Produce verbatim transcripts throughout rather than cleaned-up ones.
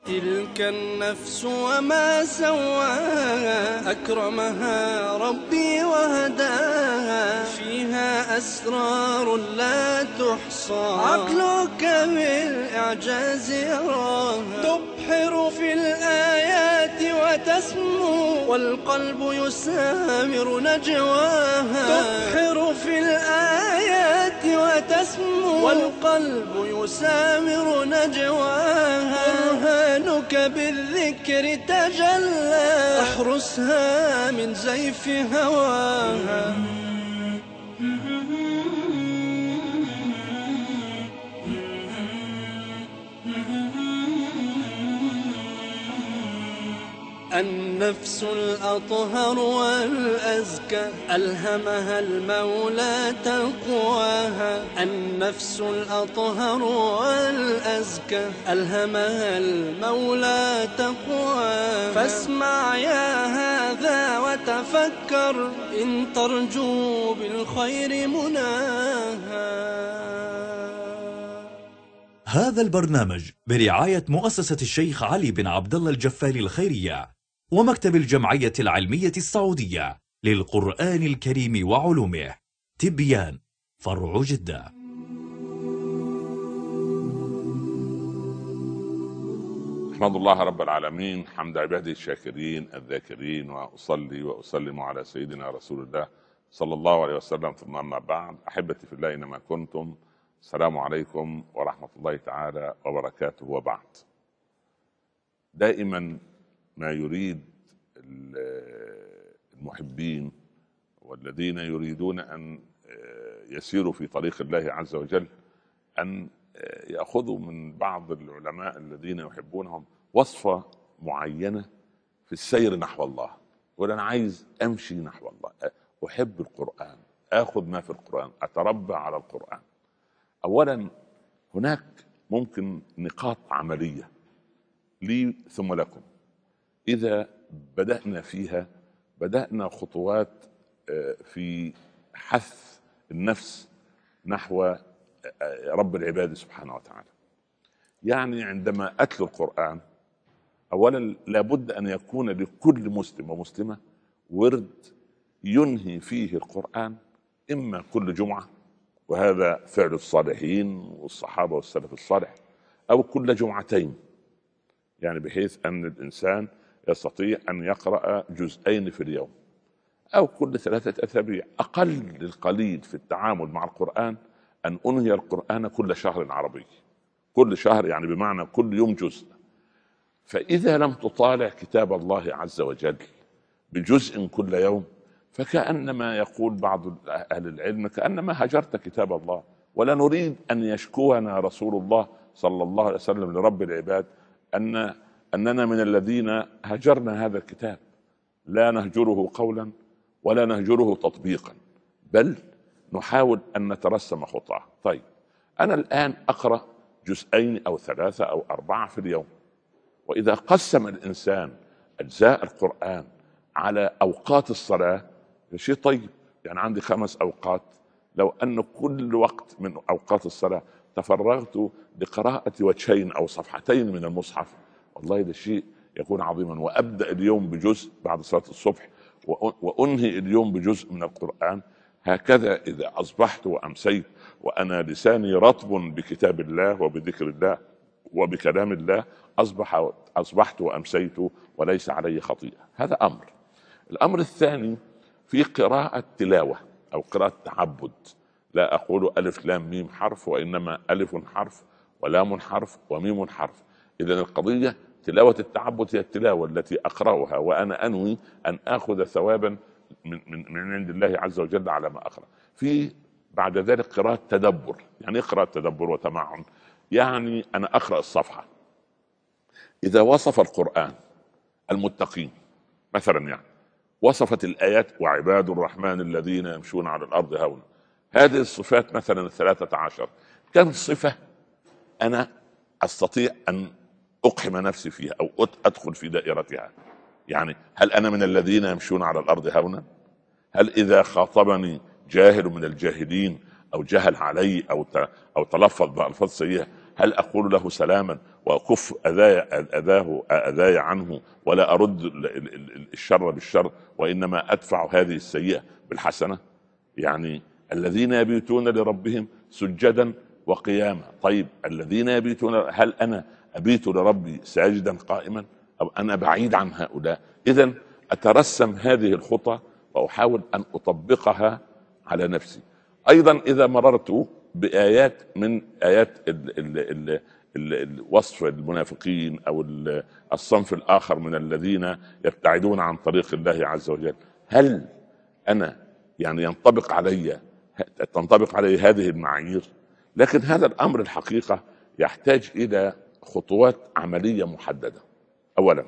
تلك النفس وما سواها أكرمها ربي وهداها فيها أسرار لا تحصى عقلك بالإعجاز يراها تبحر في الآيات وتسمو والقلب يسامر نجواها تبحر في الآيات وتسمو والقلب يسامر نجواها برهانك بالذكر تجلى احرسها من زيف هواها النفس الأطهر والأزكى ألهمها المولى تقواها النفس الأطهر والأزكى ألهمها المولى تقواها فاسمع يا هذا وتفكر إن ترجو بالخير مناها. هذا البرنامج برعاية مؤسسة الشيخ علي بن عبد الله الجفاري الخيرية ومكتب الجمعية العلمية السعودية للقرآن الكريم وعلومه، تبيان، فرع جدة. أحمد الله رب العالمين حمد عباده الشاكرين الذاكرين، وأصلي وأسلم على سيدنا رسول الله صلى الله عليه وسلم، ثم أما بعد. أحبتي في الله إنما كنتم، السلام عليكم ورحمة الله تعالى وبركاته. وبعد، دائما ما يريد المحبين والذين يريدون أن يسيروا في طريق الله عز وجل أن يأخذوا من بعض العلماء الذين يحبونهم وصفة معينة في السير نحو الله. يقول أنا عايز أمشي نحو الله، أحب القرآن، أخذ ما في القرآن، أتربى على القرآن. أولا هناك ممكن نقاط عملية لي ثم لكم، إذا بدأنا فيها بدأنا خطوات في حث النفس نحو رب العباد سبحانه وتعالى. يعني عندما أتلو القرآن أولا لابد أن يكون لكل مسلم ومسلمة ورد ينهي فيه القرآن، إما كل جمعة، وهذا فعل الصالحين والصحابة والسلف الصالح، أو كل جمعتين، يعني بحيث أن الإنسان يستطيع أن يقرأ جزئين في اليوم، أو كل ثلاثة أسابيع. أقل القليل في التعامل مع القرآن أن أنهي القرآن كل شهر عربي، كل شهر يعني بمعنى كل يوم جزء. فإذا لم تطالع كتاب الله عز وجل بجزء كل يوم فكأنما يقول بعض أهل العلم كأنما هجرت كتاب الله. ولا نريد أن يشكونا رسول الله صلى الله عليه وسلم لرب العباد أن أننا من الذين هجرنا هذا الكتاب، لا نهجره قولا ولا نهجره تطبيقا، بل نحاول أن نترسم خطاه. طيب أنا الآن أقرأ جزئين أو ثلاثة أو أربعة في اليوم، وإذا قسم الإنسان أجزاء القرآن على أوقات الصلاة شيء طيب. يعني عندي خمس أوقات، لو أن كل وقت من أوقات الصلاة تفرغت لقراءة وجهين أو صفحتين من المصحف، والله ده شيء يكون عظيما. وأبدأ اليوم بجزء بعد صلاة الصبح، وأنهي اليوم بجزء من القرآن. هكذا إذا أصبحت وأمسيت وأنا لساني رطب بكتاب الله وبذكر الله وبكلام الله، أصبح أصبحت وأمسيت وليس علي خطيئة. هذا أمر. الأمر الثاني في قراءة تلاوة أو قراءة تعبد. لا أقول ألف لام ميم حرف، وإنما ألف حرف ولام حرف وميم حرف. إذن القضية تلاوة التعبد هي التلاوة التي أقرأها وأنا أنوي أن آخذ ثوابا من, من, من عند الله عز وجل على ما أقرأ. في بعد ذلك قراءة تدبر. يعني اقرأ تدبر وتمعن، يعني أنا أقرأ الصفحة. إذا وصف القرآن المتقين مثلا، يعني وصفت الآيات وعباد الرحمن الذين يمشون على الأرض هونا، هذه الصفات مثلا الثلاثة عشر، كم صفة أنا أستطيع أن أقحم نفسي فيها أو أدخل في دائرتها؟ يعني هل أنا من الذين يمشون على الأرض هونا؟ هل إذا خاطبني جاهل من الجاهلين أو جهل علي أو أو تلفظ بألفاظ سيئة هل أقول له سلاما وأكف أذاه أذاي عنه ولا أرد الشر بالشر وإنما أدفع هذه السيئة بالحسنة؟ يعني الذين يبيتون لربهم سجدا وقياما. طيب الذين يبيتون، هل أنا أبيت لربي ساجدا قائما أو أنا بعيد عن هؤلاء؟ إذن أترسم هذه الخطى وأحاول أن أطبقها على نفسي. أيضا إذا مررت بآيات من آيات ال ال ال ال ال وصف المنافقين أو الصنف الآخر من الذين يبتعدون عن طريق الله عز وجل، هل أنا يعني ينطبق علي تنطبق علي هذه المعايير؟ لكن هذا الأمر الحقيقة يحتاج إلى خطوات عملية محددة. أولا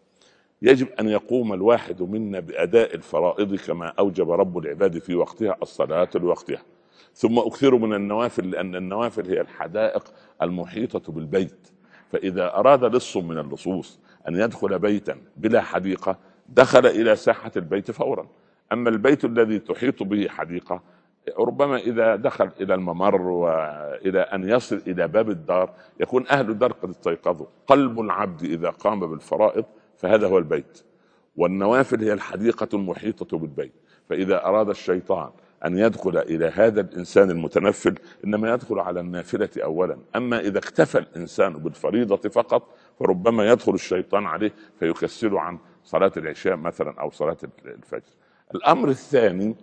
يجب أن يقوم الواحد منا بأداء الفرائض كما أوجب رب العباد في وقتها، الصلاة لوقتها، ثم أكثر من النوافل، لأن النوافل هي الحدائق المحيطة بالبيت. فإذا أراد لص من اللصوص أن يدخل بيتا بلا حديقة دخل إلى ساحة البيت فورا. أما البيت الذي تحيط به حديقة ربما إذا دخل إلى الممر وإلى أن يصل إلى باب الدار يكون أهل الدار قد استيقظوا. قلب العبد إذا قام بالفرائض فهذا هو البيت، والنوافل هي الحديقة المحيطة بالبيت. فإذا أراد الشيطان أن يدخل إلى هذا الإنسان المتنفل إنما يدخل على النافلة أولا. أما إذا اكتفى الإنسان بالفريضة فقط فربما يدخل الشيطان عليه فيكسل عن صلاة العشاء مثلا أو صلاة الفجر. الأمر الثاني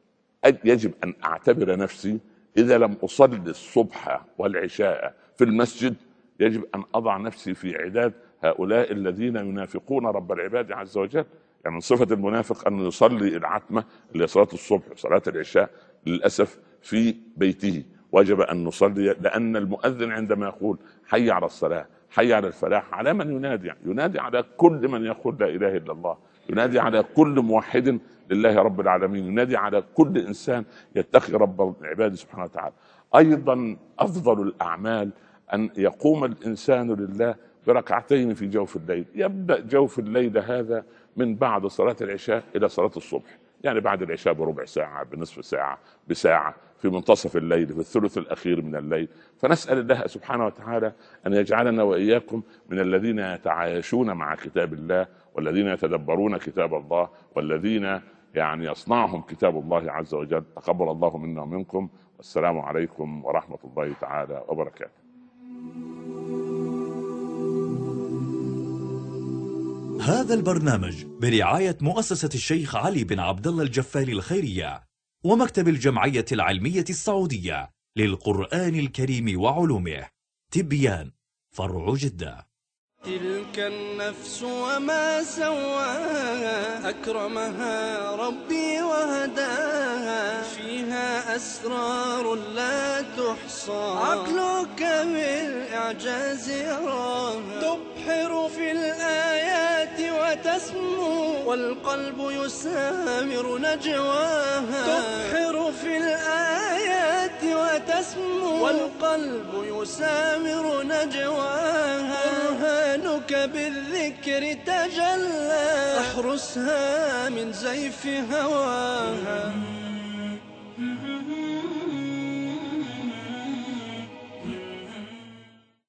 يجب أن أعتبر نفسي إذا لم أصلي الصبح والعشاء في المسجد يجب أن أضع نفسي في عداد هؤلاء الذين ينافقون رب العباد عز وجل. يعني من صفة المنافق أن يصلي العتمة اللي صلاة الصبح وصلاة العشاء للأسف في بيته. وجب أن نصلي، لأن المؤذن عندما يقول حي على الصلاة حي على الفلاح على من ينادي؟ ينادي على كل من يقول لا إله إلا الله، ينادي على كل موحد لله رب العالمين، ينادي على كل إنسان يتقي رب العباد سبحانه وتعالى. أيضا أفضل الأعمال أن يقوم الإنسان لله بركعتين في جوف الليل. يبدأ جوف الليل هذا من بعد صلاة العشاء إلى صلاة الصبح، يعني بعد العشاء بربع ساعة، بنصف ساعة، بساعة، في منتصف الليل، في الثلث الأخير من الليل. فنسأل الله سبحانه وتعالى أن يجعلنا وإياكم من الذين يتعايشون مع كتاب الله، والذين يتدبرون كتاب الله، والذين يعني يصنعهم كتاب الله عز وجل. تقبل الله منا ومنكم، والسلام عليكم ورحمة الله تعالى وبركاته. هذا البرنامج برعاية مؤسسة الشيخ علي بن عبد الله الجفالي الخيرية ومكتب الجمعية العلمية السعودية للقرآن الكريم وعلومه، تبيان، فرع جدة. تلك النفس وما سواها أكرمها ربي وهداها، فيها أسرار لا تحصى عقلك بالإعجاز يراها، تبحر في الآيات وتسمو والقلب يسامر نجواها، تبحر في الآيات وتسمو والقلب يسامر نجواها، برهانك بالذكر تجلى، احرسها من زيف هواها.